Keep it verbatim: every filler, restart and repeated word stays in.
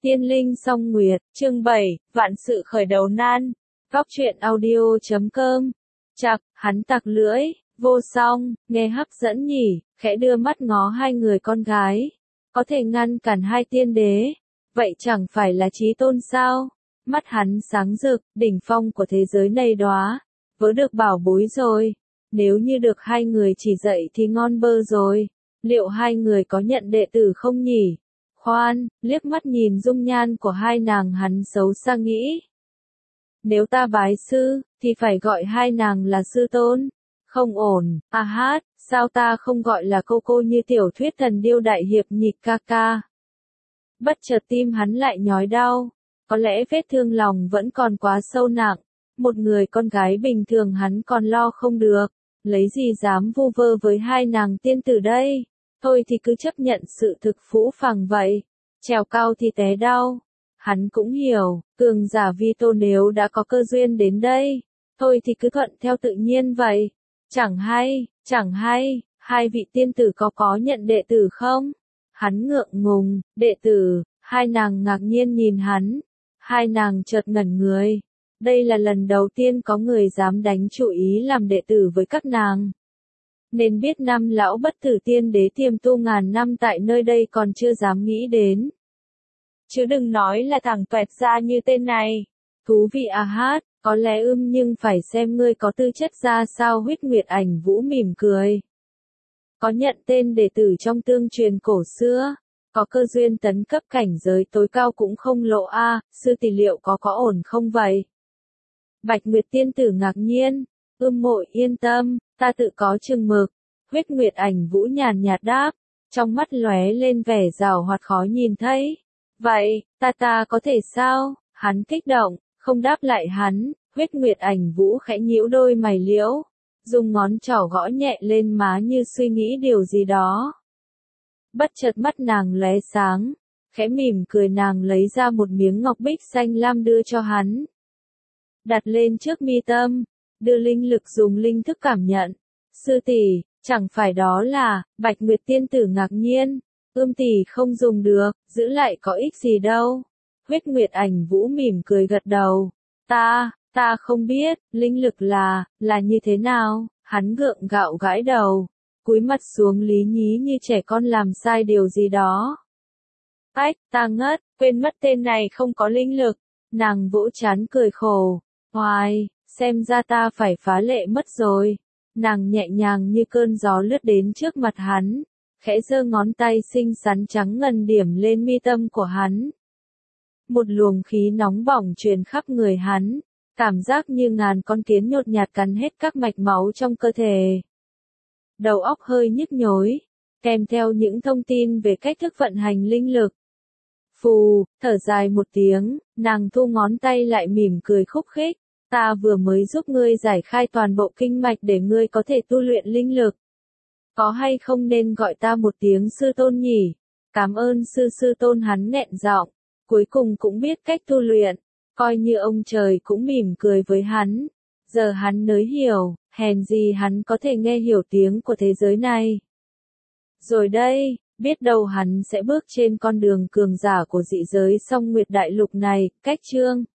Tiên linh song nguyệt, chương bảy, vạn sự khởi đầu nan. Góc truyện audio chấm com. Chạc, hắn tặc lưỡi, vô song, nghe hấp dẫn nhỉ, khẽ đưa mắt ngó hai người con gái. Có thể ngăn cản hai tiên đế, vậy chẳng phải là chí tôn sao? Mắt hắn sáng rực, đỉnh phong của thế giới này đóa, vớ được bảo bối rồi. Nếu như được hai người chỉ dạy thì ngon bơ rồi. Liệu hai người có nhận đệ tử không nhỉ? Khoan, liếc mắt nhìn dung nhan của hai nàng hắn xấu xa nghĩ. Nếu ta bái sư, thì phải gọi hai nàng là sư tôn. Không ổn, à hát, sao ta không gọi là cô cô như tiểu thuyết Thần Điêu Đại Hiệp nhịp ca ca. Bất chợt tim hắn lại nhói đau, có lẽ vết thương lòng vẫn còn quá sâu nặng. Một người con gái bình thường hắn còn lo không được, lấy gì dám vu vơ với hai nàng tiên tử đây. Thôi thì cứ chấp nhận sự thực phũ phàng vậy, trèo cao thì té đau. Hắn cũng hiểu, cường giả vi tô nếu đã có cơ duyên đến đây, thôi thì cứ thuận theo tự nhiên vậy. Chẳng hay, chẳng hay, hai vị tiên tử có có nhận đệ tử không? Hắn ngượng ngùng, đệ tử, hai nàng ngạc nhiên nhìn hắn, hai nàng chợt ngẩn người. Đây là lần đầu tiên có người dám đánh chủ ý làm đệ tử với các nàng. Nên biết năm lão bất tử tiên đế tiềm tu ngàn năm tại nơi đây còn chưa dám nghĩ đến. Chứ đừng nói là thằng toẹt ra như tên này. Thú vị à hát, có lẽ ưm nhưng phải xem ngươi có tư chất ra sao. Huyết Nguyệt Ảnh Vũ mỉm cười. Có nhận tên đệ tử trong tương truyền cổ xưa, có cơ duyên tấn cấp cảnh giới tối cao cũng không lộ a, à, sư tỷ liệu có có ổn không vậy? Bạch Nguyệt tiên tử ngạc nhiên, ưm muội yên tâm, ta tự có chừng mực. Huyết Nguyệt Ảnh Vũ nhàn nhạt đáp, trong mắt lóe lên vẻ giảo hoạt khó nhìn thấy. Vậy, ta ta có thể sao? Hắn kích động, không đáp lại hắn. Huyết Nguyệt Ảnh Vũ khẽ nhíu đôi mày liễu, dùng ngón trỏ gõ nhẹ lên má như suy nghĩ điều gì đó. Bất chợt mắt nàng lóe sáng, khẽ mỉm cười, nàng lấy ra một miếng ngọc bích xanh lam đưa cho hắn. Đặt lên trước mi tâm, đưa linh lực dùng linh thức cảm nhận. Sư tỷ, chẳng phải đó là, Bạch Nguyệt tiên tử ngạc nhiên, ưm tỷ không dùng được, giữ lại có ích gì đâu. Huyết Nguyệt Ảnh Vũ mỉm cười gật đầu. Ta, ta không biết, linh lực là, là như thế nào, hắn gượng gạo gãi đầu, cúi mặt xuống lý nhí như trẻ con làm sai điều gì đó. Ách, ta ngất, quên mất tên này không có linh lực, nàng vỗ trán cười khổ. Hoài, xem ra ta phải phá lệ mất rồi. Nàng nhẹ nhàng như cơn gió lướt đến trước mặt hắn, khẽ giơ ngón tay xinh xắn trắng ngần điểm lên mi tâm của hắn. Một luồng khí nóng bỏng truyền khắp người hắn, cảm giác như ngàn con kiến nhột nhạt cắn hết các mạch máu trong cơ thể. Đầu óc hơi nhức nhối, kèm theo những thông tin về cách thức vận hành linh lực. Phù, thở dài một tiếng, nàng thu ngón tay lại mỉm cười khúc khích. Ta vừa mới giúp ngươi giải khai toàn bộ kinh mạch để ngươi có thể tu luyện linh lực. Có hay không nên gọi ta một tiếng sư tôn nhỉ? Cảm ơn sư sư tôn, hắn nghẹn giọng, cuối cùng cũng biết cách tu luyện, coi như ông trời cũng mỉm cười với hắn. Giờ hắn mới hiểu, hèn gì hắn có thể nghe hiểu tiếng của thế giới này. Rồi đây, biết đâu hắn sẽ bước trên con đường cường giả của dị giới Song Nguyệt Đại Lục này. Cách chương